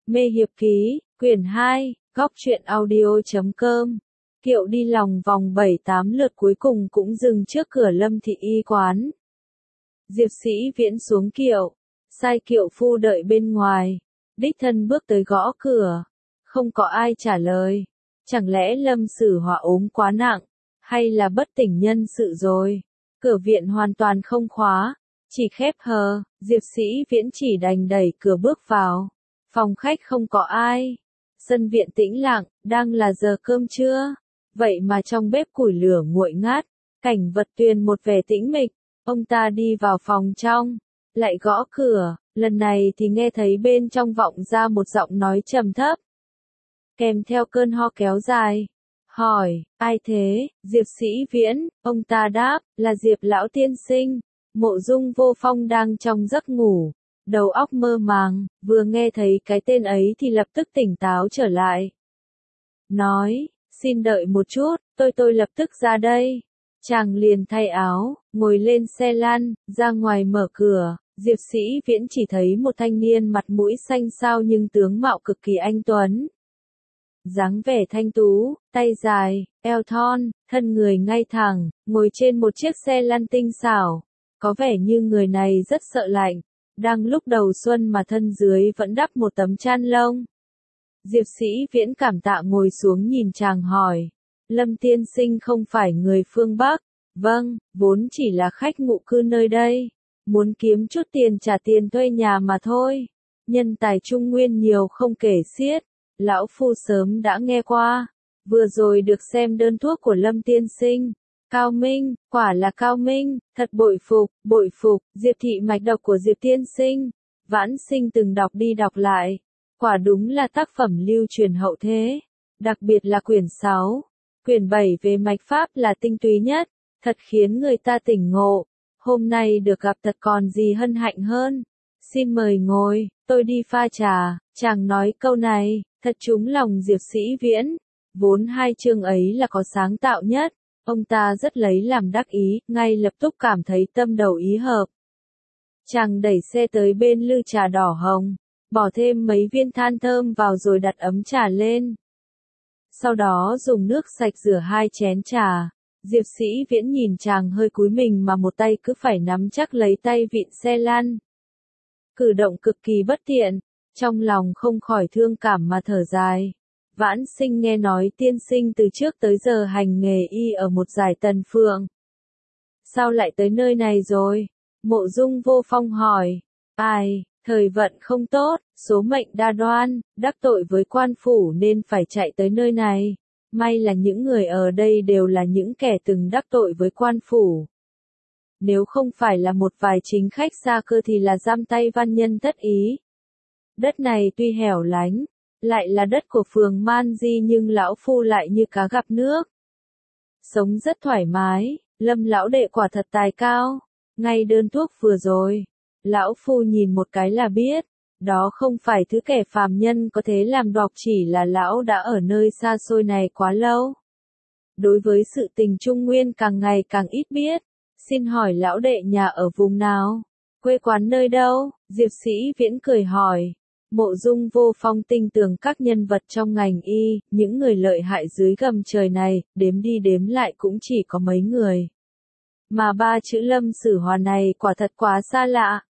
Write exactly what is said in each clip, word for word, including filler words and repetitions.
Mê Hiệp Ký, quyển hai, góc truyện audio.com. Kiệu đi lòng vòng bảy tám lượt cuối cùng cũng dừng trước cửa Lâm Thị Y quán. Diệp Sĩ Viễn xuống kiệu, sai kiệu phu đợi bên ngoài, đích thân bước tới gõ cửa, không có ai trả lời. Chẳng lẽ Lâm Sử Họa ốm quá nặng, hay là bất tỉnh nhân sự rồi? Cửa viện hoàn toàn không khóa, chỉ khép hờ, Diệp Sĩ Viễn chỉ đành đẩy cửa bước vào. Phòng khách không có ai. Sân viện tĩnh lặng, đang là giờ cơm trưa. Vậy mà trong bếp củi lửa nguội ngát, cảnh vật tuyền một vẻ tĩnh mịch. Ông ta đi vào phòng trong, lại gõ cửa, lần này thì nghe thấy bên trong vọng ra một giọng nói trầm thấp, kèm theo cơn ho kéo dài. Hỏi, ai thế? Diệp Sĩ Viễn, ông ta đáp, là Diệp lão tiên sinh. Mộ Dung Vô Phong đang trong giấc ngủ, đầu óc mơ màng, vừa nghe thấy cái tên ấy thì lập tức tỉnh táo trở lại. Nói, xin đợi một chút, tôi tôi lập tức ra đây. Chàng liền thay áo, ngồi lên xe lăn, ra ngoài mở cửa. Diệp Sĩ Viễn chỉ thấy một thanh niên mặt mũi xanh xao nhưng tướng mạo cực kỳ anh tuấn. Dáng vẻ thanh tú, tay dài, eo thon, thân người ngay thẳng, ngồi trên một chiếc xe lăn tinh xảo. Có vẻ như người này rất sợ lạnh, đang lúc đầu xuân mà thân dưới vẫn đắp một tấm chăn lông. Diệp Sĩ Viễn cảm tạ ngồi xuống nhìn chàng hỏi, Lâm tiên sinh không phải người phương Bắc? Vâng, vốn chỉ là khách ngụ cư nơi đây, muốn kiếm chút tiền trả tiền thuê nhà mà thôi. Nhân tài Trung Nguyên nhiều không kể xiết, lão phu sớm đã nghe qua, vừa rồi được xem đơn thuốc của Lâm tiên sinh. Cao minh, quả là cao minh, thật bội phục, bội phục. Diệp thị mạch độc của Diệp tiên sinh, vãn sinh từng đọc đi đọc lại, quả đúng là tác phẩm lưu truyền hậu thế, đặc biệt là quyển sáu, quyển bảy về mạch pháp là tinh túy nhất, thật khiến người ta tỉnh ngộ. Hôm nay được gặp thật còn gì hân hạnh hơn. Xin mời ngồi, tôi đi pha trà. Chàng nói câu này, thật trúng lòng Diệp Sĩ Viễn, vốn hai chương ấy là có sáng tạo nhất. Ông ta rất lấy làm đắc ý, ngay lập tức cảm thấy tâm đầu ý hợp. Chàng đẩy xe tới bên lư trà đỏ hồng, bỏ thêm mấy viên than thơm vào rồi đặt ấm trà lên. Sau đó dùng nước sạch rửa hai chén trà. Diệp Sĩ Viễn nhìn chàng hơi cúi mình mà một tay cứ phải nắm chắc lấy tay vịn xe lăn. Cử động cực kỳ bất tiện, trong lòng không khỏi thương cảm mà thở dài. Vãn sinh nghe nói tiên sinh từ trước tới giờ hành nghề y ở một giải Tần Phượng. Sao lại tới nơi này rồi? Mộ Dung Vô Phong hỏi. Ai, thời vận không tốt, số mệnh đa đoan, đắc tội với quan phủ nên phải chạy tới nơi này. May là những người ở đây đều là những kẻ từng đắc tội với quan phủ. Nếu không phải là một vài chính khách xa cơ thì là giam tay văn nhân thất ý. Đất này tuy hẻo lánh, lại là đất của phường Man Di nhưng lão phu lại như cá gặp nước. Sống rất thoải mái, Lâm lão đệ quả thật tài cao. Ngay đơn thuốc vừa rồi, lão phu nhìn một cái là biết, đó không phải thứ kẻ phàm nhân có thể làm đọc, chỉ là lão đã ở nơi xa xôi này quá lâu. Đối với sự tình Trung Nguyên càng ngày càng ít biết, xin hỏi lão đệ nhà ở vùng nào? Quê quán nơi đâu? Diệp Sĩ Viễn cười hỏi. Mộ Dung Vô Phong tinh tường các nhân vật trong ngành y, những người lợi hại dưới gầm trời này, đếm đi đếm lại cũng chỉ có mấy người. Mà ba chữ Lâm Sử Họa này quả thật quá xa lạ.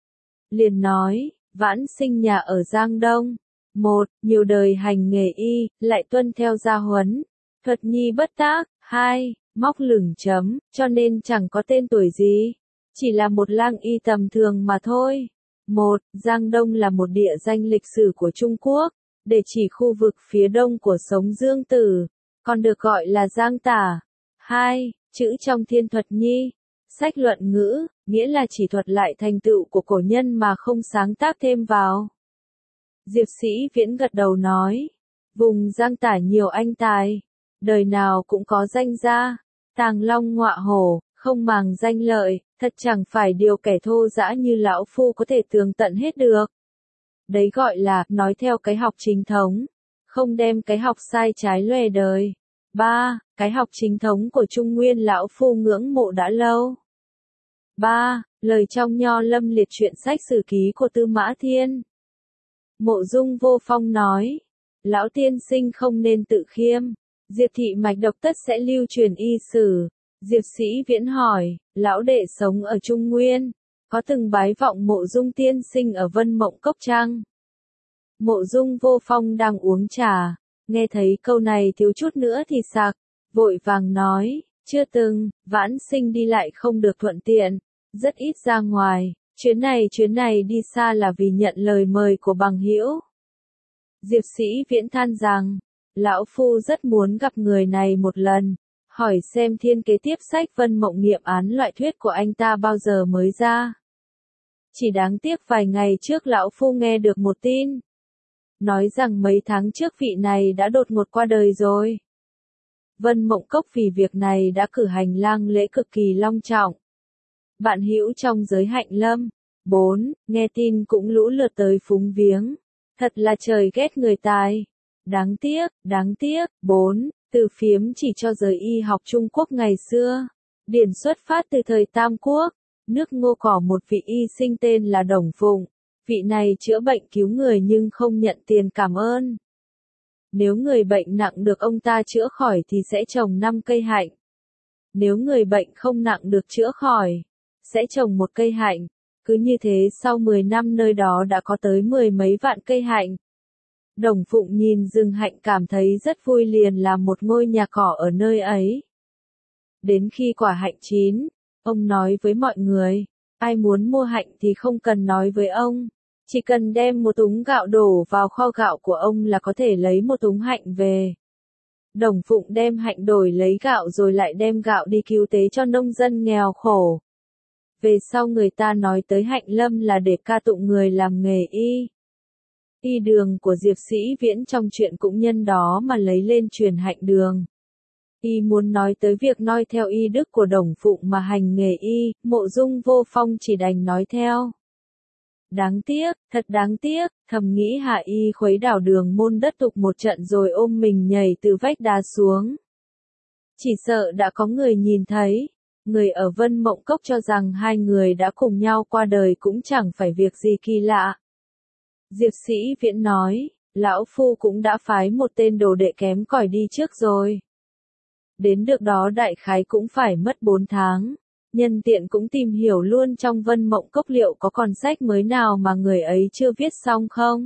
Liền nói, vãn sinh nhà ở Giang Đông. Một, nhiều đời hành nghề y, lại tuân theo gia huấn. Thuật nhi bất tác. Hai, móc lửng chấm, cho nên chẳng có tên tuổi gì. Chỉ là một lang y tầm thường mà thôi. Một, Giang Đông là một địa danh lịch sử của Trung Quốc, để chỉ khu vực phía đông của Sống Dương Tử, còn được gọi là Giang Tả. Hai, chữ trong Thiên Thuật Nhi, sách luận ngữ, nghĩa là chỉ thuật lại thành tựu của cổ nhân mà không sáng tác thêm vào. Diệp Sĩ Viễn gật đầu nói, vùng Giang Tả nhiều anh tài, đời nào cũng có danh gia, tàng long ngọa hổ, không màng danh lợi, thật chẳng phải điều kẻ thô dã như lão phu có thể tường tận hết được. Đấy gọi là, nói theo cái học chính thống, không đem cái học sai trái lòe đời. Ba, cái học chính thống của Trung Nguyên lão phu ngưỡng mộ đã lâu. Ba, lời trong Nho Lâm Liệt truyện sách sử ký của Tư Mã Thiên. Mộ Dung Vô Phong nói. Lão tiên sinh không nên tự khiêm. Diệp thị mạch độc tất sẽ lưu truyền y sử. Diệp Sĩ Viễn hỏi, lão đệ sống ở Trung Nguyên, có từng bái vọng Mộ Dung tiên sinh ở Vân Mộng Cốc chăng? Mộ Dung Vô Phong đang uống trà, nghe thấy câu này thiếu chút nữa thì sặc, vội vàng nói, chưa từng, vãn sinh đi lại không được thuận tiện, rất ít ra ngoài, chuyến này chuyến này đi xa là vì nhận lời mời của bằng hữu. Diệp Sĩ Viễn than rằng, lão phu rất muốn gặp người này một lần, hỏi xem thiên kế tiếp sách Vân Mộng nghiệm án loại thuyết của anh ta bao giờ mới ra. Chỉ đáng tiếc vài ngày trước lão phu nghe được một tin, nói rằng mấy tháng trước vị này đã đột ngột qua đời rồi. Vân Mộng Cốc vì việc này đã cử hành lang lễ cực kỳ long trọng. Bạn hữu trong giới hạnh lâm, bốn, nghe tin cũng lũ lượt tới phúng viếng. Thật là trời ghét người tài. Đáng tiếc, đáng tiếc, bốn, từ phiếm chỉ cho giới y học Trung Quốc ngày xưa. Điển xuất phát từ thời Tam Quốc, nước Ngô cỏ một vị y sinh tên là Đồng Phụng. Vị này chữa bệnh cứu người nhưng không nhận tiền cảm ơn. Nếu người bệnh nặng được ông ta chữa khỏi thì sẽ trồng năm cây hạnh. Nếu người bệnh không nặng được chữa khỏi, sẽ trồng một cây hạnh. Cứ như thế sau mười năm nơi đó đã có tới mười mấy vạn cây hạnh. Đồng Phụng nhìn rừng hạnh cảm thấy rất vui, liền làm một ngôi nhà cỏ ở nơi ấy. Đến khi quả hạnh chín, ông nói với mọi người, ai muốn mua hạnh thì không cần nói với ông. Chỉ cần đem một túng gạo đổ vào kho gạo của ông là có thể lấy một túng hạnh về. Đồng Phụng đem hạnh đổi lấy gạo rồi lại đem gạo đi cứu tế cho nông dân nghèo khổ. Về sau người ta nói tới hạnh lâm là để ca tụng người làm nghề y. Y đường của Diệp Sĩ Viễn trong chuyện cũng nhân đó mà lấy lên truyền hạnh đường. Y muốn nói tới việc noi theo y đức của Đồng Phụng mà hành nghề y, Mộ Dung Vô Phong chỉ đành nói theo. Đáng tiếc, thật đáng tiếc, thầm nghĩ hạ y khuấy đảo đường môn đất tục một trận rồi ôm mình nhảy từ vách đá xuống. Chỉ sợ đã có người nhìn thấy. Người ở Vân Mộng Cốc cho rằng hai người đã cùng nhau qua đời cũng chẳng phải việc gì kỳ lạ. Diệp Sĩ Viễn nói, lão phu cũng đã phái một tên đồ đệ kém cỏi đi trước rồi. Đến được đó đại khái cũng phải mất bốn tháng. Nhân tiện cũng tìm hiểu luôn trong Vân Mộng Cốc liệu có còn sách mới nào mà người ấy chưa viết xong không?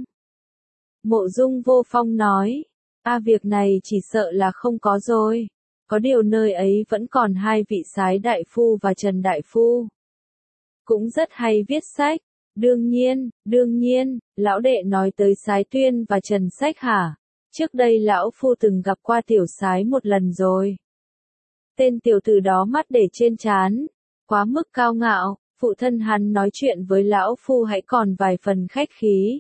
Mộ Dung Vô Phong nói, a việc này chỉ sợ là không có rồi. Có điều nơi ấy vẫn còn hai vị Sái Đại Phu và Trần Đại Phu. Cũng rất hay viết sách. Đương nhiên, đương nhiên, lão đệ nói tới Sái Tuyên và Trần Sách hả? Trước đây lão phu từng gặp qua tiểu Sái một lần rồi. Tên tiểu tử đó mắt để trên trán, quá mức cao ngạo, phụ thân hắn nói chuyện với lão phu hãy còn vài phần khách khí.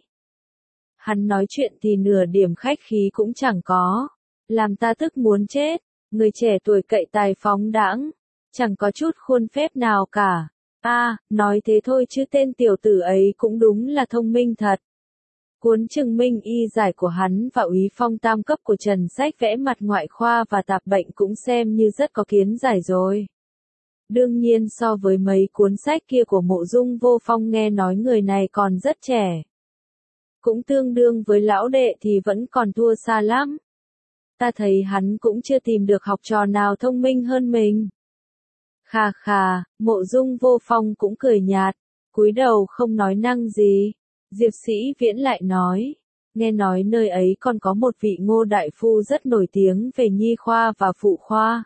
Hắn nói chuyện thì nửa điểm khách khí cũng chẳng có, làm ta tức muốn chết. Người trẻ tuổi cậy tài phóng đãng, chẳng có chút khuôn phép nào cả. A, à, nói thế thôi chứ tên tiểu tử ấy cũng đúng là thông minh thật. Cuốn chứng minh y giải của hắn và úy phong tam cấp của Trần Sách vẽ mặt ngoại khoa và tạp bệnh cũng xem như rất có kiến giải rồi. Đương nhiên so với mấy cuốn sách kia của Mộ Dung Vô Phong nghe nói người này còn rất trẻ. Cũng tương đương với lão đệ thì vẫn còn thua xa lắm. Ta thấy hắn cũng chưa tìm được học trò nào thông minh hơn mình. Khà khà, Mộ Dung Vô Phong cũng cười nhạt, cúi đầu không nói năng gì. Diệp Sĩ Viễn lại nói, nghe nói nơi ấy còn có một vị Ngô đại phu rất nổi tiếng về nhi khoa và phụ khoa.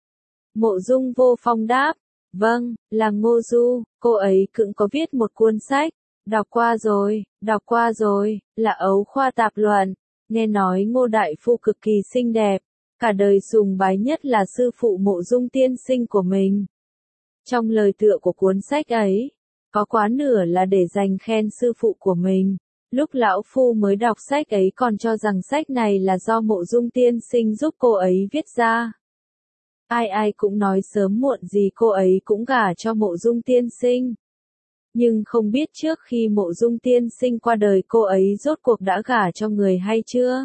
Mộ Dung Vô Phong đáp, vâng, là Ngô Du, cô ấy cũng có viết một cuốn sách, đọc qua rồi, đọc qua rồi, là Ấu Khoa Tạp Luận. Nghe nói Ngô đại phu cực kỳ xinh đẹp, cả đời sùng bái nhất là sư phụ Mộ Dung tiên sinh của mình. Trong lời tựa của cuốn sách ấy, có quá nửa là để dành khen sư phụ của mình. Lúc lão phu mới đọc sách ấy còn cho rằng sách này là do Mộ Dung tiên sinh giúp cô ấy viết ra. Ai ai cũng nói sớm muộn gì cô ấy cũng gả cho Mộ Dung tiên sinh. Nhưng không biết trước khi Mộ Dung tiên sinh qua đời cô ấy rốt cuộc đã gả cho người hay chưa?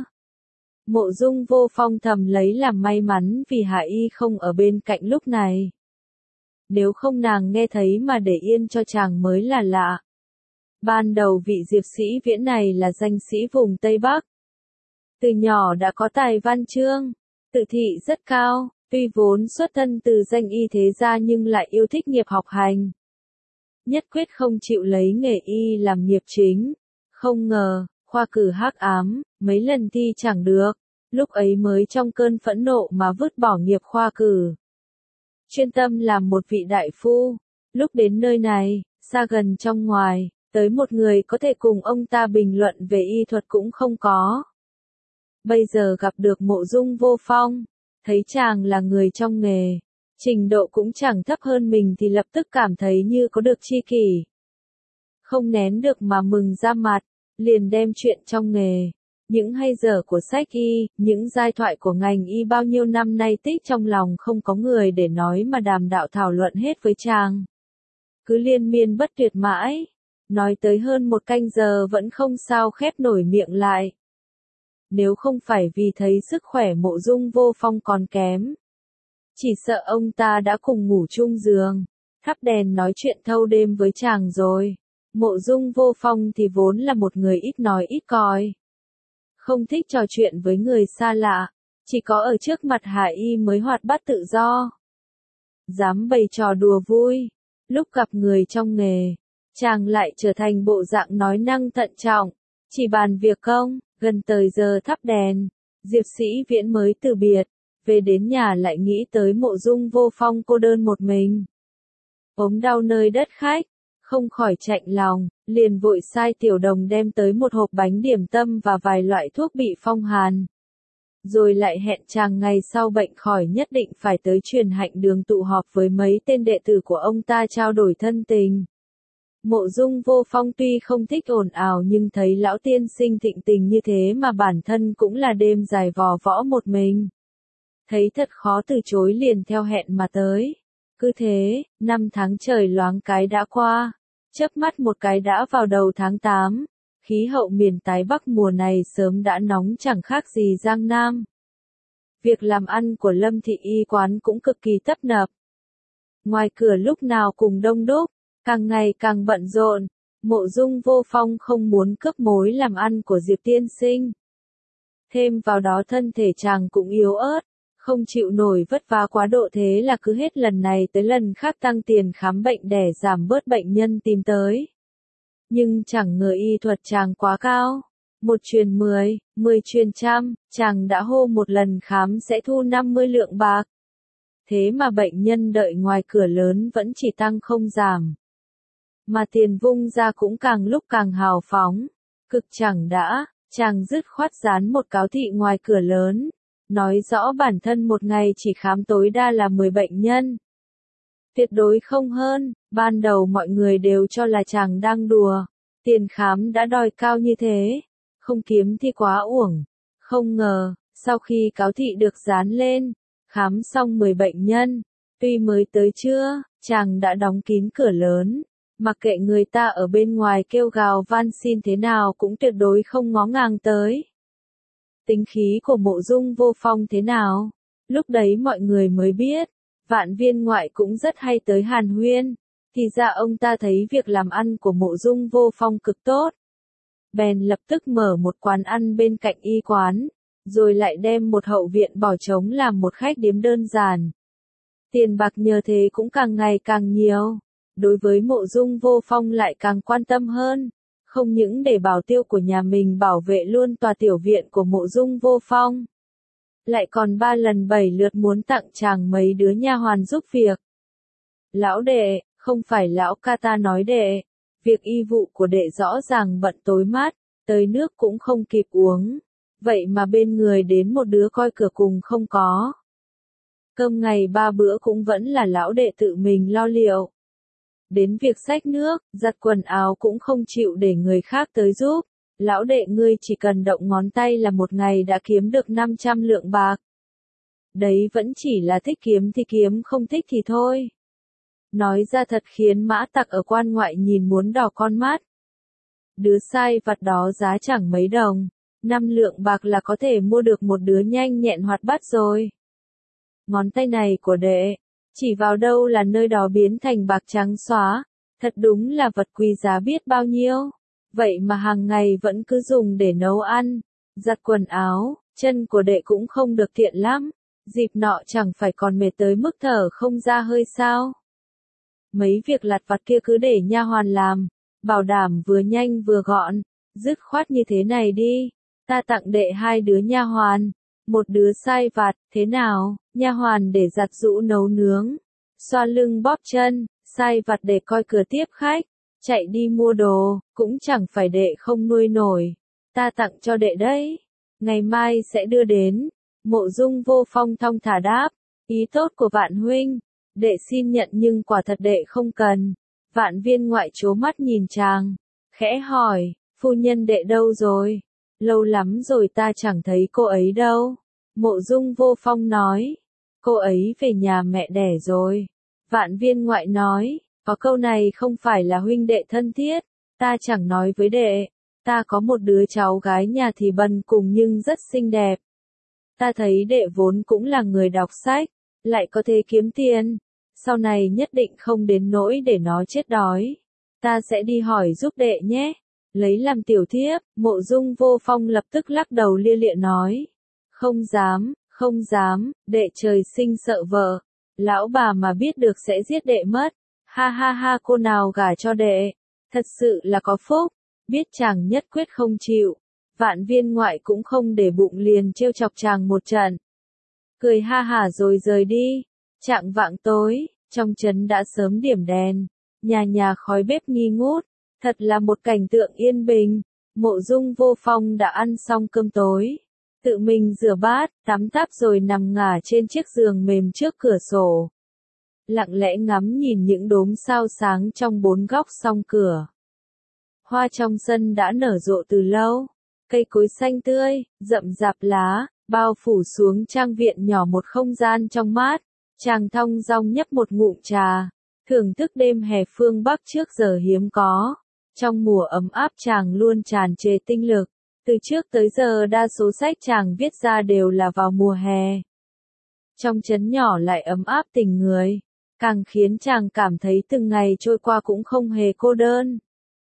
Mộ Dung Vô Phong thầm lấy làm may mắn vì Hạ Y không ở bên cạnh lúc này. Nếu không nàng nghe thấy mà để yên cho chàng mới là lạ. Ban đầu vị Diệp Sĩ Viễn này là danh sĩ vùng Tây Bắc. Từ nhỏ đã có tài văn chương, tự thị rất cao, tuy vốn xuất thân từ danh y thế gia nhưng lại yêu thích nghiệp học hành. Nhất quyết không chịu lấy nghề y làm nghiệp chính. Không ngờ, khoa cử hắc ám, mấy lần thi chẳng được, lúc ấy mới trong cơn phẫn nộ mà vứt bỏ nghiệp khoa cử. Chuyên tâm làm một vị đại phu, lúc đến nơi này, xa gần trong ngoài, tới một người có thể cùng ông ta bình luận về y thuật cũng không có. Bây giờ gặp được Mộ Dung Vô Phong, thấy chàng là người trong nghề, trình độ cũng chẳng thấp hơn mình thì lập tức cảm thấy như có được tri kỷ. Không nén được mà mừng ra mặt, liền đem chuyện trong nghề, những hay dở của sách y, những giai thoại của ngành y bao nhiêu năm nay tích trong lòng không có người để nói mà đàm đạo thảo luận hết với chàng. Cứ liên miên bất tuyệt mãi, nói tới hơn một canh giờ vẫn không sao khép nổi miệng lại. Nếu không phải vì thấy sức khỏe Mộ Dung Vô Phong còn kém, chỉ sợ ông ta đã cùng ngủ chung giường, thắp đèn nói chuyện thâu đêm với chàng rồi. Mộ Dung Vô Phong thì vốn là một người ít nói ít coi, không thích trò chuyện với người xa lạ, chỉ có ở trước mặt Hạ Y mới hoạt bát tự do, dám bày trò đùa vui. Lúc gặp người trong nghề, chàng lại trở thành bộ dạng nói năng thận trọng, chỉ bàn việc công. Gần tới giờ thắp đèn, Diệp Sĩ Viễn mới từ biệt, về đến nhà lại nghĩ tới Mộ Dung Vô Phong cô đơn một mình, ốm đau nơi đất khách, không khỏi chạnh lòng, liền vội sai Tiểu Đồng đem tới một hộp bánh điểm tâm và vài loại thuốc bị phong hàn. Rồi lại hẹn chàng ngày sau bệnh khỏi nhất định phải tới Truyền Hạnh Đường tụ họp với mấy tên đệ tử của ông ta trao đổi thân tình. Mộ Dung Vô Phong tuy không thích ồn ào nhưng thấy lão tiên sinh thịnh tình như thế mà bản thân cũng là đêm dài vò võ một mình. Thấy thật khó từ chối liền theo hẹn mà tới. Cứ thế, năm tháng trời loáng cái đã qua, chớp mắt một cái đã vào đầu tháng tám, khí hậu miền Tái Bắc mùa này sớm đã nóng chẳng khác gì Giang Nam. Việc làm ăn của Lâm Thị Y quán cũng cực kỳ tấp nập. Ngoài cửa lúc nào cùng đông đúc, càng ngày càng bận rộn, Mộ Dung Vô Phong không muốn cướp mối làm ăn của Diệp tiên sinh. Thêm vào đó thân thể chàng cũng yếu ớt, không chịu nổi vất vả quá độ thế là cứ hết lần này tới lần khác tăng tiền khám bệnh để giảm bớt bệnh nhân tìm tới. Nhưng chẳng ngờ y thuật chàng quá cao, một truyền mười, mười truyền trăm, chàng đã hô một lần khám sẽ thu năm mươi lượng bạc. Thế mà bệnh nhân đợi ngoài cửa lớn vẫn chỉ tăng không giảm. Mà tiền vung ra cũng càng lúc càng hào phóng, cực chẳng đã, chàng dứt khoát dán một cáo thị ngoài cửa lớn, nói rõ bản thân một ngày chỉ khám tối đa là mười bệnh nhân. Tuyệt đối không hơn, ban đầu mọi người đều cho là chàng đang đùa, tiền khám đã đòi cao như thế, không kiếm thì quá uổng. Không ngờ, sau khi cáo thị được dán lên, khám xong mười bệnh nhân, tuy mới tới trưa, chàng đã đóng kín cửa lớn. Mặc kệ người ta ở bên ngoài kêu gào van xin thế nào cũng tuyệt đối không ngó ngàng tới. Tính khí của Mộ Dung Vô Phong thế nào? Lúc đấy mọi người mới biết, Vạn Viên ngoại cũng rất hay tới hàn huyên, thì ra ông ta thấy việc làm ăn của Mộ Dung Vô Phong cực tốt. Bèn lập tức mở một quán ăn bên cạnh y quán, rồi lại đem một hậu viện bỏ trống làm một khách điếm đơn giản. Tiền bạc nhờ thế cũng càng ngày càng nhiều. Đối với Mộ Dung Vô Phong lại càng quan tâm hơn, không những để bảo tiêu của nhà mình bảo vệ luôn tòa tiểu viện của Mộ Dung Vô Phong, lại còn ba lần bảy lượt muốn tặng chàng mấy đứa nha hoàn giúp việc. Lão đệ, không phải lão ca ta nói đệ, việc y vụ của đệ rõ ràng bận tối mát, tới nước cũng không kịp uống, vậy mà bên người đến một đứa coi cửa cùng không có. Cơm ngày ba bữa cũng vẫn là lão đệ tự mình lo liệu. Đến việc xách nước, giặt quần áo cũng không chịu để người khác tới giúp. Lão đệ ngươi chỉ cần động ngón tay là một ngày đã kiếm được năm trăm lượng bạc. Đấy vẫn chỉ là thích kiếm thì kiếm không thích thì thôi. Nói ra thật khiến mã tặc ở quan ngoại nhìn muốn đỏ con mắt. Đứa sai vặt đó giá chẳng mấy đồng, năm lượng bạc là có thể mua được một đứa nhanh nhẹn hoạt bát rồi. Ngón tay này của đệ, chỉ vào đâu là nơi đó biến thành bạc trắng xóa, Thật đúng là vật quý giá biết bao nhiêu. Vậy mà hàng ngày vẫn cứ dùng để nấu ăn, giặt quần áo, chân của đệ cũng không được tiện lắm. Dịp nọ chẳng phải còn mệt tới mức thở không ra hơi sao. Mấy việc lặt vặt kia cứ để nha hoàn làm, bảo đảm vừa nhanh vừa gọn, dứt khoát như thế này đi. Ta tặng đệ hai đứa nha hoàn, một đứa sai vặt, thế nào, nha hoàn để giặt giũ nấu nướng, xoa lưng bóp chân, sai vặt để coi cửa tiếp khách, chạy đi mua đồ, cũng chẳng phải đệ không nuôi nổi. Ta tặng cho đệ đấy, ngày mai sẽ đưa đến. Mộ Dung Vô Phong thong thả đáp, ý tốt của Vạn huynh, đệ xin nhận nhưng quả thật đệ không cần. Vạn Viên Ngoại trố mắt nhìn chàng, khẽ hỏi, phu nhân đệ đâu rồi? Lâu lắm rồi ta chẳng thấy cô ấy đâu. Mộ Dung Vô Phong nói, cô ấy về nhà mẹ đẻ rồi. Vạn Viên Ngoại nói, có câu này không phải là huynh đệ thân thiết, ta chẳng nói với đệ. Ta có một đứa cháu gái nhà thì bần cùng nhưng rất xinh đẹp. Ta thấy đệ vốn cũng là người đọc sách, lại có thể kiếm tiền, sau này nhất định không đến nỗi để nó chết đói. Ta sẽ đi hỏi giúp đệ nhé. Lấy làm tiểu thiếp, Mộ Dung Vô Phong lập tức lắc đầu lia lịa nói. Không dám, không dám, đệ trời sinh sợ vợ. Lão bà mà biết được sẽ giết đệ mất. Ha ha ha, cô nào gả cho đệ. Thật sự là có phúc, biết chàng nhất quyết không chịu. Vạn Viên Ngoại cũng không để bụng liền trêu chọc chàng một trận. Cười ha hả rồi rời đi. Chạng vạng tối, trong trấn đã sớm điểm đèn, nhà nhà khói bếp nghi ngút, thật là một cảnh tượng yên bình. Mộ Dung Vô Phong đã ăn xong cơm tối, tự mình rửa bát, tắm táp rồi nằm ngả trên chiếc giường mềm trước cửa sổ. Lặng lẽ ngắm nhìn những đốm sao sáng trong bốn góc song cửa. Hoa trong sân đã nở rộ từ lâu, cây cối xanh tươi, rậm rạp lá, bao phủ xuống trang viện nhỏ một không gian trong mát. Chàng thong dong nhấp một ngụm trà, thưởng thức đêm hè phương Bắc trước giờ hiếm có. Trong mùa ấm áp chàng luôn tràn trề tinh lực, từ trước tới giờ đa số sách chàng viết ra đều là vào mùa hè. Trong trấn nhỏ lại ấm áp tình người, càng khiến chàng cảm thấy từng ngày trôi qua cũng không hề cô đơn.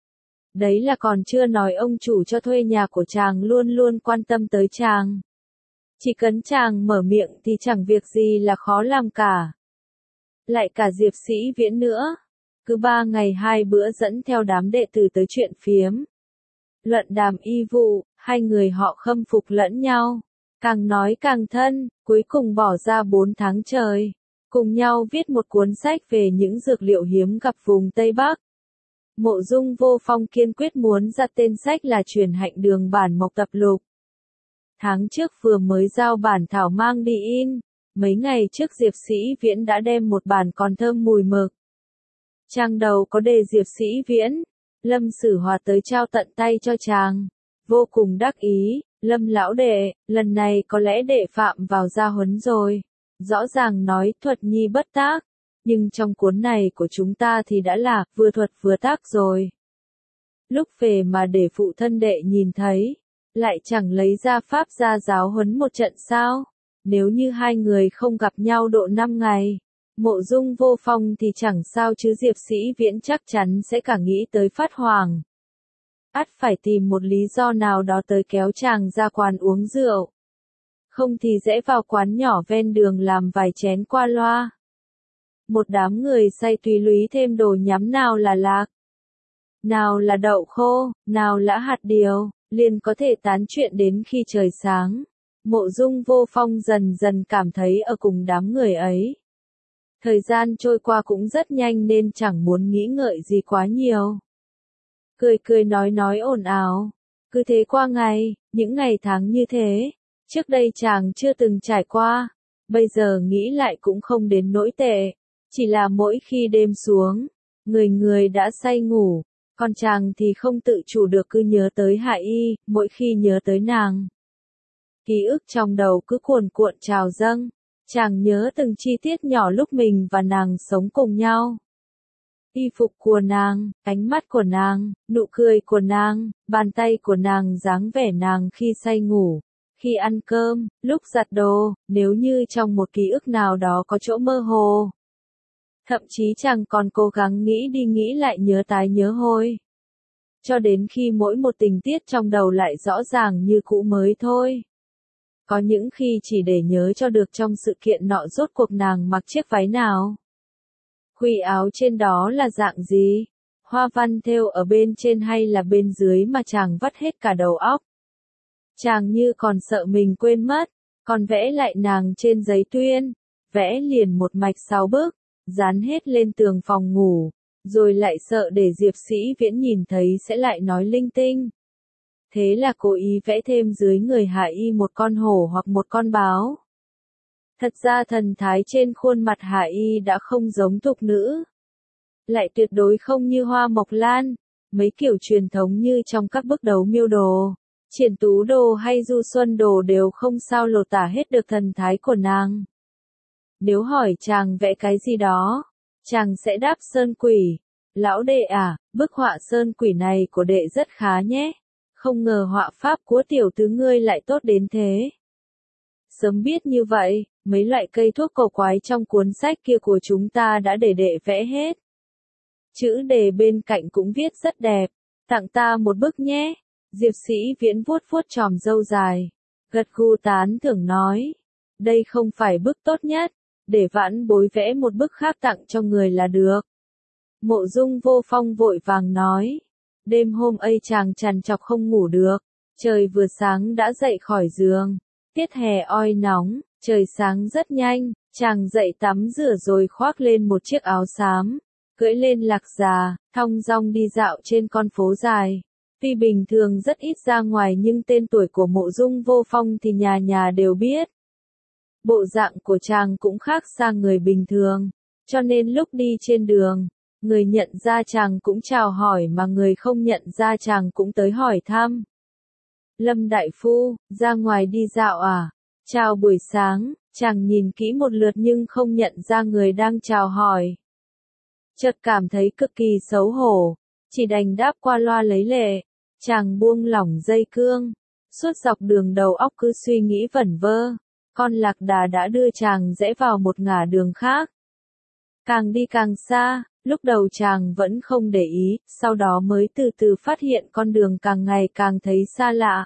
Đấy là còn chưa nói ông chủ cho thuê nhà của chàng luôn luôn quan tâm tới chàng. Chỉ cần chàng mở miệng thì chẳng việc gì là khó làm cả. Lại cả Diệp Sĩ Viễn nữa. Cứ ba ngày hai bữa dẫn theo đám đệ tử tới chuyện phiếm. Luận đàm y vụ, hai người họ khâm phục lẫn nhau. Càng nói càng thân, cuối cùng bỏ ra bốn tháng trời. Cùng nhau viết một cuốn sách về những dược liệu hiếm gặp vùng Tây Bắc. Mộ Dung Vô Phong kiên quyết muốn ra tên sách là Truyền Hạnh Đường Bản Mộc Tập Lục. Tháng trước vừa mới giao bản thảo mang đi in, mấy ngày trước Diệp Sĩ Viễn đã đem một bản còn thơm mùi mực. Trang đầu có đề Diệp Sĩ Viễn, Lâm Sử Hòa tới trao tận tay cho chàng, vô cùng đắc ý. Lâm lão đệ, lần này có lẽ đệ phạm vào gia huấn rồi. Rõ ràng nói thuật nhi bất tác, nhưng trong cuốn này của chúng ta thì đã là vừa thuật vừa tác rồi. Lúc về mà để phụ thân đệ nhìn thấy, lại chẳng lấy ra pháp ra giáo huấn một trận sao? Nếu như hai người không gặp nhau độ năm ngày, Mộ Dung Vô Phong thì chẳng sao chứ Diệp Sĩ Viễn chắc chắn sẽ cả nghĩ tới phát hoàng. Ắt phải tìm một lý do nào đó tới kéo chàng ra quán uống rượu. Không thì rẽ vào quán nhỏ ven đường làm vài chén qua loa. Một đám người say tùy lúy thêm đồ nhắm, nào là lạc, nào là đậu khô, nào là hạt điều, liền có thể tán chuyện đến khi trời sáng. Mộ Dung Vô Phong dần dần cảm thấy ở cùng đám người ấy. Thời gian trôi qua cũng rất nhanh nên chẳng muốn nghĩ ngợi gì quá nhiều. Cười cười nói nói ồn ào. Cứ thế qua ngày, những ngày tháng như thế. Trước đây chàng chưa từng trải qua. Bây giờ nghĩ lại cũng không đến nỗi tệ. Chỉ là mỗi khi đêm xuống, người người đã say ngủ. Còn chàng thì không tự chủ được cứ nhớ tới Hạ Y, mỗi khi nhớ tới nàng. Ký ức trong đầu cứ cuồn cuộn trào dâng. Chàng nhớ từng chi tiết nhỏ lúc mình và nàng sống cùng nhau. Y phục của nàng, ánh mắt của nàng, nụ cười của nàng, bàn tay của nàng, dáng vẻ nàng khi say ngủ, khi ăn cơm, lúc giặt đồ, nếu như trong một ký ức nào đó có chỗ mơ hồ. Thậm chí chàng còn cố gắng nghĩ đi nghĩ lại nhớ tái nhớ hôi. Cho đến khi mỗi một tình tiết trong đầu lại rõ ràng như cũ mới thôi. Có những khi chỉ để nhớ cho được trong sự kiện nọ rốt cuộc nàng mặc chiếc váy nào. Khuy áo trên đó là dạng gì? Hoa văn thêu ở bên trên hay là bên dưới mà chàng vắt hết cả đầu óc. Chàng như còn sợ mình quên mất, còn vẽ lại nàng trên giấy tuyên, vẽ liền một mạch sáu bức, dán hết lên tường phòng ngủ, rồi lại sợ để Diệp Sĩ Viễn nhìn thấy sẽ lại nói linh tinh. Thế là cố ý vẽ thêm dưới người Hạ Y một con hổ hoặc một con báo. Thật ra thần thái trên khuôn mặt Hạ Y đã không giống thục nữ. Lại tuyệt đối không như Hoa Mộc Lan, mấy kiểu truyền thống như trong các bức đấu miêu đồ, Triển Tú đồ hay Du Xuân đồ đều không sao lột tả hết được thần thái của nàng. Nếu hỏi chàng vẽ cái gì đó, chàng sẽ đáp sơn quỷ. Lão đệ à, bức họa sơn quỷ này của đệ rất khá nhé. Không ngờ họa pháp của tiểu tứ ngươi lại tốt đến thế. Sớm biết như vậy, mấy loại cây thuốc cổ quái trong cuốn sách kia của chúng ta đã để đệ vẽ hết. Chữ đề bên cạnh cũng viết rất đẹp, tặng ta một bức nhé. Diệp Sĩ Viễn vuốt vuốt chòm râu dài, gật gù tán thưởng nói, đây không phải bức tốt nhất, để vãn bối vẽ một bức khác tặng cho người là được. Mộ Dung Vô Phong vội vàng nói, đêm hôm ấy chàng trằn trọc không ngủ được, trời vừa sáng đã dậy khỏi giường, tiết hè oi nóng, trời sáng rất nhanh, chàng dậy tắm rửa rồi khoác lên một chiếc áo xám, cưỡi lên lạc già, thong dong đi dạo trên con phố dài. Tuy bình thường rất ít ra ngoài nhưng tên tuổi của Mộ Dung Vô Phong thì nhà nhà đều biết. Bộ dạng của chàng cũng khác xa người bình thường, cho nên lúc đi trên đường, người nhận ra chàng cũng chào hỏi mà người không nhận ra chàng cũng tới hỏi thăm. Lâm đại phu, ra ngoài đi dạo à? Chào buổi sáng, chàng nhìn kỹ một lượt nhưng không nhận ra người đang chào hỏi. Chợt cảm thấy cực kỳ xấu hổ, chỉ đành đáp qua loa lấy lệ. Chàng buông lỏng dây cương, suốt dọc đường đầu óc cứ suy nghĩ vẩn vơ, con lạc đà đã đưa chàng rẽ vào một ngả đường khác. Càng đi càng xa, lúc đầu chàng vẫn không để ý, sau đó mới từ từ phát hiện con đường càng ngày càng thấy xa lạ.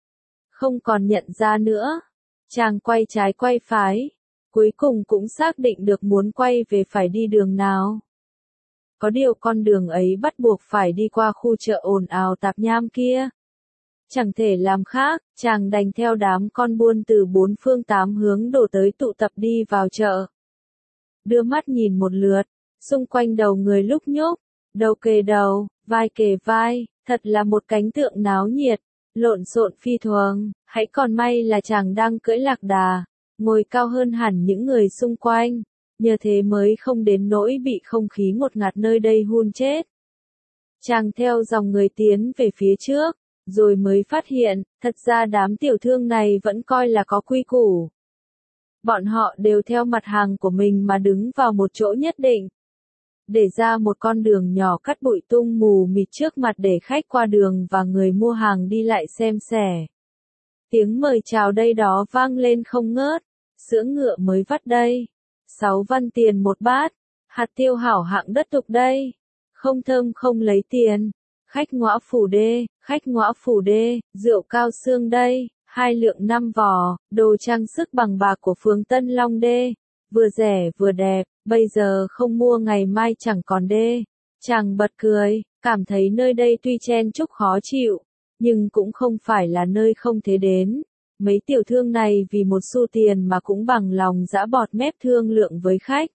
Không còn nhận ra nữa, chàng quay trái quay phải, cuối cùng cũng xác định được muốn quay về phải đi đường nào. Có điều con đường ấy bắt buộc phải đi qua khu chợ ồn ào tạp nham kia. Chẳng thể làm khác, chàng đành theo đám con buôn từ bốn phương tám hướng đổ tới tụ tập đi vào chợ. Đưa mắt nhìn một lượt, xung quanh đầu người lúc nhúc, đầu kề đầu, vai kề vai, thật là một cảnh tượng náo nhiệt, lộn xộn phi thường, hãy còn may là chàng đang cưỡi lạc đà, ngồi cao hơn hẳn những người xung quanh. Nhờ thế mới không đến nỗi bị không khí ngột ngạt nơi đây hun chết. Chàng theo dòng người tiến về phía trước, rồi mới phát hiện, thật ra đám tiểu thương này vẫn coi là có quy củ. Bọn họ đều theo mặt hàng của mình mà đứng vào một chỗ nhất định. Để ra một con đường nhỏ cắt bụi tung mù mịt trước mặt để khách qua đường và người mua hàng đi lại xem xẻ. Tiếng mời chào đây đó vang lên không ngớt, sữa ngựa mới vắt đây. Sáu văn tiền một bát, hạt tiêu hảo hạng đất tục đây, không thơm không lấy tiền, khách ngõ phủ đê, khách ngõ phủ đê, rượu cao xương đây, hai lượng năm vò, đồ trang sức bằng bạc của phường Tân Long đê, vừa rẻ vừa đẹp, bây giờ không mua ngày mai chẳng còn đê. Chàng bật cười, cảm thấy nơi đây tuy chen chúc khó chịu, nhưng cũng không phải là nơi không thể đến. Mấy tiểu thương này vì một xu tiền mà cũng bằng lòng giã bọt mép thương lượng với khách.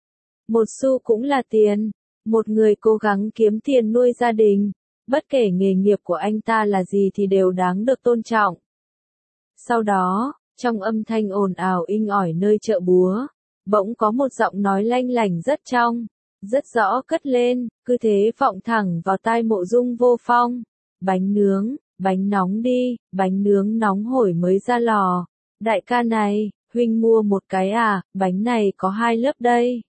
Một xu cũng là tiền, một người cố gắng kiếm tiền nuôi gia đình, bất kể nghề nghiệp của anh ta là gì thì đều đáng được tôn trọng. Sau đó, trong âm thanh ồn ào inh ỏi nơi chợ búa, bỗng có một giọng nói lanh lảnh rất trong, rất rõ cất lên, cứ thế vọng thẳng vào tai Mộ Dung Vô Phong. Bánh nướng. Bánh nóng đi, bánh nướng nóng hổi mới ra lò. Đại ca này, huynh mua một cái à, bánh này có hai lớp đây.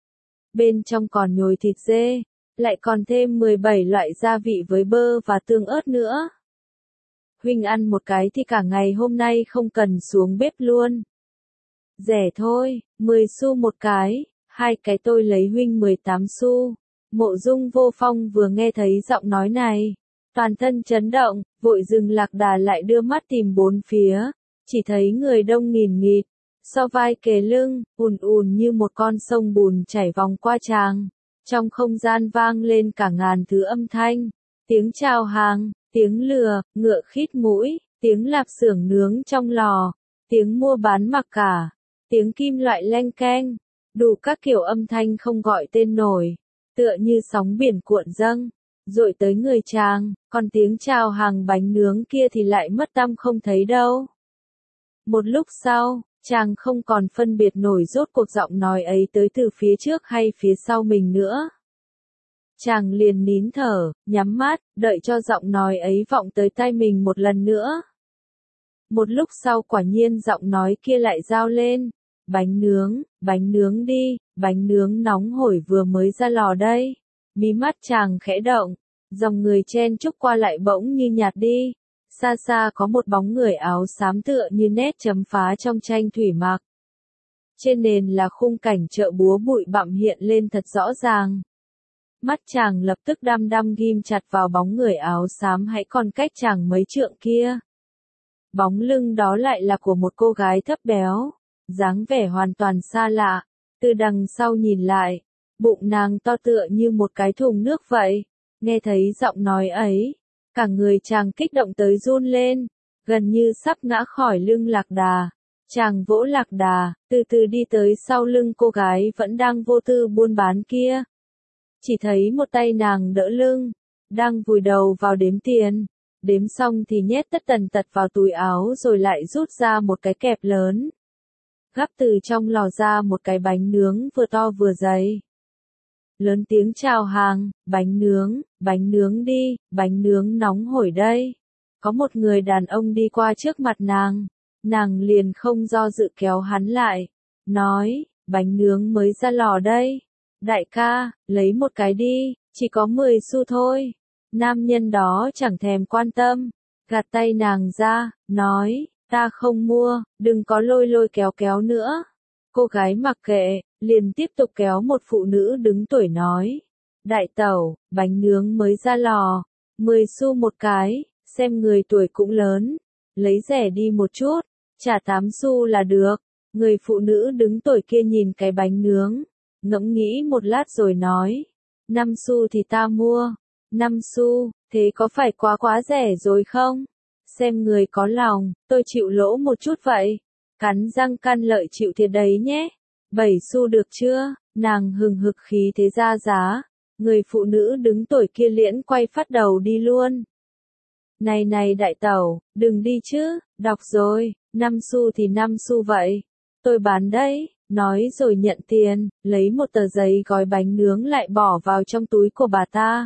Bên trong còn nhồi thịt dê, lại còn thêm mười bảy loại gia vị với bơ và tương ớt nữa. Huynh ăn một cái thì cả ngày hôm nay không cần xuống bếp luôn. Rẻ thôi, mười xu một cái, Hai cái tôi lấy huynh mười tám xu. Mộ Dung Vô Phong vừa nghe thấy giọng nói này, toàn thân chấn động, vội dừng Lạc Đà lại đưa mắt tìm bốn phía, chỉ thấy người đông nghìn nghịt, so vai kề lưng, ùn ùn như một con sông bùn chảy vòng qua tràng. Trong không gian vang lên cả ngàn thứ âm thanh, tiếng chào hàng, tiếng lừa, ngựa khít mũi, tiếng lạp xưởng nướng trong lò, tiếng mua bán mặc cả, tiếng kim loại leng keng, đủ các kiểu âm thanh không gọi tên nổi, tựa như sóng biển cuộn dâng, dội tới người chàng, còn tiếng chào hàng bánh nướng kia thì lại mất tăm không thấy đâu. Một lúc sau, chàng không còn phân biệt nổi rốt cuộc giọng nói ấy tới từ phía trước hay phía sau mình nữa. Chàng liền nín thở, nhắm mắt, đợi cho giọng nói ấy vọng tới tai mình một lần nữa. Một lúc sau quả nhiên giọng nói kia lại rao lên, bánh nướng, bánh nướng đi, bánh nướng nóng hổi vừa mới ra lò đây. Mí mắt chàng khẽ động, dòng người chen chúc qua lại bỗng như nhạt đi. Xa xa có một bóng người áo xám tựa như nét chấm phá trong tranh thủy mặc. Trên nền là khung cảnh chợ búa bụi bặm hiện lên thật rõ ràng. Mắt chàng lập tức đăm đăm ghim chặt vào bóng người áo xám hãy còn cách chàng mấy trượng kia. Bóng lưng đó lại là của một cô gái thấp béo, dáng vẻ hoàn toàn xa lạ, từ đằng sau nhìn lại, bụng nàng to tựa như một cái thùng nước vậy. Nghe thấy giọng nói ấy, cả người chàng kích động tới run lên, gần như sắp ngã khỏi lưng Lạc Đà. Chàng vỗ Lạc Đà, từ từ đi tới sau lưng cô gái vẫn đang vô tư buôn bán kia. Chỉ thấy một tay nàng đỡ lưng, đang vùi đầu vào đếm tiền. Đếm xong thì nhét tất tần tật vào túi áo rồi lại rút ra một cái kẹp lớn. Gắp từ trong lò ra một cái bánh nướng vừa to vừa dày. Lớn tiếng chào hàng, bánh nướng, bánh nướng đi, bánh nướng nóng hổi đây. Có một người đàn ông đi qua trước mặt nàng, nàng liền không do dự kéo hắn lại, nói, bánh nướng mới ra lò đây. Đại ca, lấy một cái đi, chỉ có mười xu thôi. Nam nhân đó chẳng thèm quan tâm, gạt tay nàng ra, nói, ta không mua, đừng có lôi lôi kéo kéo nữa. Cô gái mặc kệ, liền tiếp tục kéo một phụ nữ đứng tuổi nói, đại tẩu, bánh nướng mới ra lò, mười xu một cái, xem người tuổi cũng lớn, lấy rẻ đi một chút, trả tám xu là được. Người phụ nữ đứng tuổi kia nhìn cái bánh nướng, ngẫm nghĩ một lát rồi nói, năm xu thì ta mua. Năm xu, thế có phải quá quá rẻ rồi không? Xem người có lòng, tôi chịu lỗ một chút vậy. Cắn răng căn lợi chịu thiệt đấy nhé. Bảy xu được chưa? Nàng hừng hực khí thế ra giá. Người phụ nữ đứng tuổi kia liễn quay phát đầu đi luôn. Này này đại tẩu, đừng đi chứ, đọc rồi, năm xu thì năm xu vậy. Tôi bán đấy, nói rồi nhận tiền, lấy một tờ giấy gói bánh nướng lại bỏ vào trong túi của bà ta.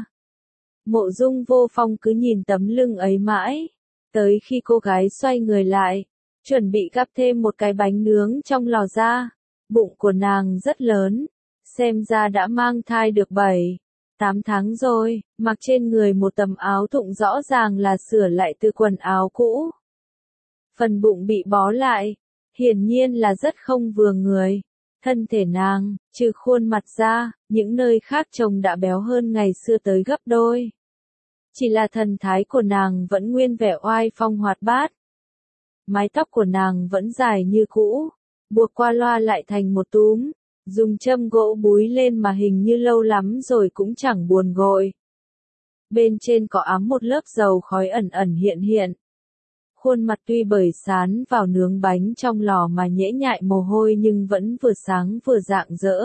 Mộ Dung Vô Phong cứ nhìn tấm lưng ấy mãi, tới khi cô gái xoay người lại, chuẩn bị gắp thêm một cái bánh nướng trong lò ra. Bụng của nàng rất lớn, xem ra đã mang thai được bảy, tám tháng rồi, mặc trên người một tấm áo thụng rõ ràng là sửa lại từ quần áo cũ. Phần bụng bị bó lại, hiển nhiên là rất không vừa người. Thân thể nàng, trừ khuôn mặt ra, những nơi khác trông đã béo hơn ngày xưa tới gấp đôi. Chỉ là thần thái của nàng vẫn nguyên vẻ oai phong hoạt bát. Mái tóc của nàng vẫn dài như cũ, buộc qua loa lại thành một túm, dùng châm gỗ búi lên mà hình như lâu lắm rồi cũng chẳng buồn gội. Bên trên có ám một lớp dầu khói ẩn ẩn hiện hiện. Khuôn mặt tuy bởi sán vào nướng bánh trong lò mà nhễ nhại mồ hôi nhưng vẫn vừa sáng vừa rạng rỡ.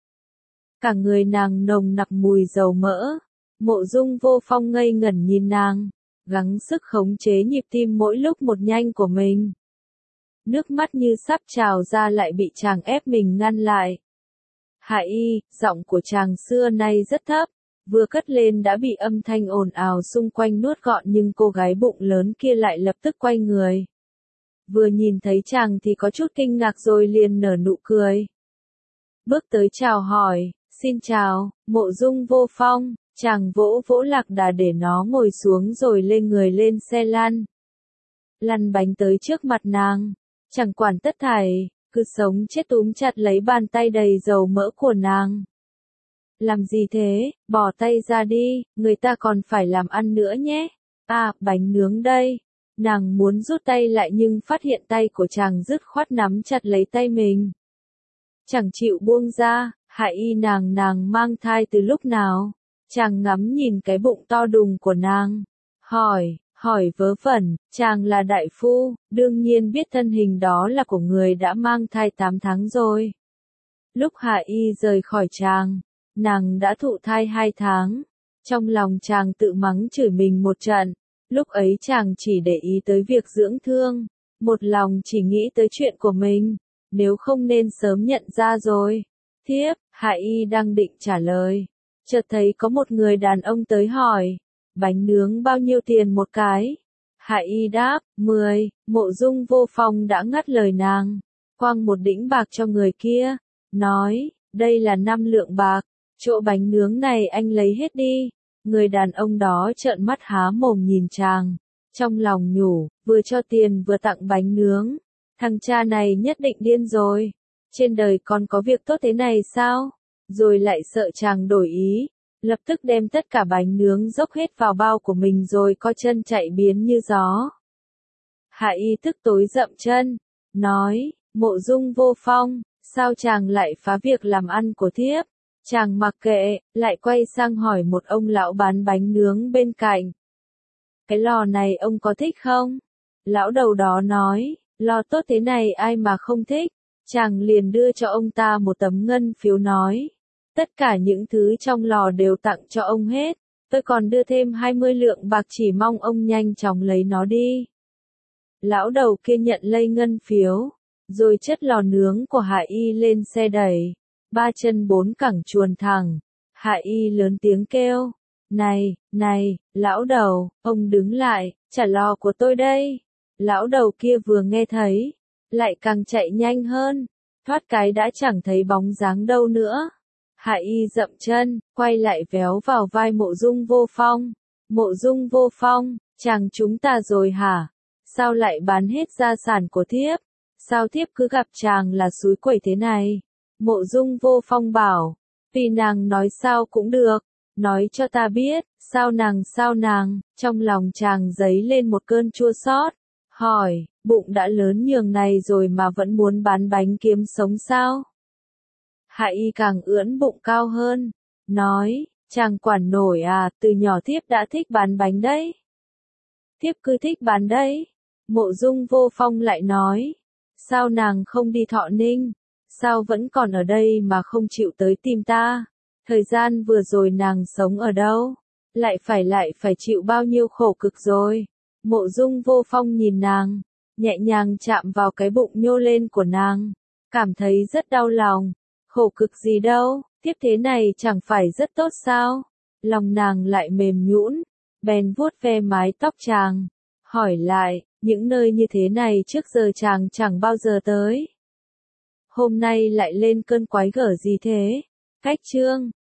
Cả người nàng nồng nặc mùi dầu mỡ. Mộ Dung Vô Phong ngây ngẩn nhìn nàng, gắng sức khống chế nhịp tim mỗi lúc một nhanh của mình. Nước mắt như sắp trào ra lại bị chàng ép mình ngăn lại. Hạ y, giọng của chàng xưa nay rất thấp, vừa cất lên đã bị âm thanh ồn ào xung quanh nuốt gọn nhưng cô gái bụng lớn kia lại lập tức quay người. Vừa nhìn thấy chàng thì có chút kinh ngạc rồi liền nở nụ cười. Bước tới chào hỏi, xin chào, Mộ Dung Vô Phong. Chàng vỗ vỗ Lạc Đà để nó ngồi xuống rồi lên người lên xe lăn. Lăn bánh tới trước mặt nàng, chẳng quản tất thảy, cứ sống chết túm chặt lấy bàn tay đầy dầu mỡ của nàng. Làm gì thế, bỏ tay ra đi, người ta còn phải làm ăn nữa nhé. À, bánh nướng đây. Nàng muốn rút tay lại nhưng phát hiện tay của chàng dứt khoát nắm chặt lấy tay mình. Chẳng chịu buông ra, Hạ Y nàng nàng mang thai từ lúc nào? Chàng ngắm nhìn cái bụng to đùng của nàng. Hỏi, hỏi vớ vẩn, chàng là đại phu, đương nhiên biết thân hình đó là của người đã mang thai tám tháng rồi. Lúc Hạ Y rời khỏi chàng, nàng đã thụ thai hai tháng. Trong lòng chàng tự mắng chửi mình một trận. Lúc ấy chàng chỉ để ý tới việc dưỡng thương, một lòng chỉ nghĩ tới chuyện của mình, nếu không nên sớm nhận ra rồi. Thiếp, Hạ Y đang định trả lời, chợt thấy có một người đàn ông tới hỏi, bánh nướng bao nhiêu tiền một cái? Hạ Y đáp, mười, Mộ Dung Vô Phong đã ngắt lời nàng, quăng một đĩnh bạc cho người kia, nói, đây là năm lượng bạc, chỗ bánh nướng này anh lấy hết đi. Người đàn ông đó trợn mắt há mồm nhìn chàng, trong lòng nhủ, vừa cho tiền vừa tặng bánh nướng, thằng cha này nhất định điên rồi, trên đời còn có việc tốt thế này sao? Rồi lại sợ chàng đổi ý, lập tức đem tất cả bánh nướng dốc hết vào bao của mình rồi co chân chạy biến như gió. Hạ Y tức tối dậm chân, nói, Mộ Dung Vô Phong, sao chàng lại phá việc làm ăn của thiếp? Chàng mặc kệ, lại quay sang hỏi một ông lão bán bánh nướng bên cạnh. Cái lò này ông có thích không? Lão đầu đó nói, lò tốt thế này ai mà không thích. Chàng liền đưa cho ông ta một tấm ngân phiếu nói, tất cả những thứ trong lò đều tặng cho ông hết, tôi còn đưa thêm hai mươi lượng bạc chỉ mong ông nhanh chóng lấy nó đi. Lão đầu kia nhận lấy ngân phiếu, rồi chất lò nướng của Hạ Y lên xe đẩy. Ba chân bốn cẳng chuồn thẳng, Hạ Y lớn tiếng kêu, này, này, lão đầu, ông đứng lại, trả lò của tôi đây. Lão đầu kia vừa nghe thấy, lại càng chạy nhanh hơn, thoát cái đã chẳng thấy bóng dáng đâu nữa. Hạ Y dậm chân, quay lại véo vào vai Mộ Dung Vô Phong. Mộ Dung Vô Phong, chàng chúng ta rồi hả? Sao lại bán hết gia sản của thiếp? Sao thiếp cứ gặp chàng là xúi quẩy thế này? Mộ Dung Vô Phong bảo, vì nàng nói sao cũng được, nói cho ta biết, sao nàng sao nàng, trong lòng chàng dấy lên một cơn chua xót, hỏi, bụng đã lớn nhường này rồi mà vẫn muốn bán bánh kiếm sống sao? Hạ Y càng ưỡn bụng cao hơn, nói, chàng quản nổi à, từ nhỏ thiếp đã thích bán bánh đấy. Thiếp cứ thích bán đấy. Mộ Dung Vô Phong lại nói, sao nàng không đi Thọ Ninh? Sao vẫn còn ở đây mà không chịu tới tìm ta? Thời gian vừa rồi nàng sống ở đâu? Lại phải lại phải chịu bao nhiêu khổ cực rồi? Mộ Dung Vô Phong nhìn nàng, nhẹ nhàng chạm vào cái bụng nhô lên của nàng, cảm thấy rất đau lòng. Khổ cực gì đâu, tiếp thế này chẳng phải rất tốt sao? Lòng nàng lại mềm nhũn, bèn vuốt ve mái tóc chàng, hỏi lại, những nơi như thế này trước giờ chàng chẳng bao giờ tới. Hôm nay lại lên cơn quái gở gì thế? Cách chương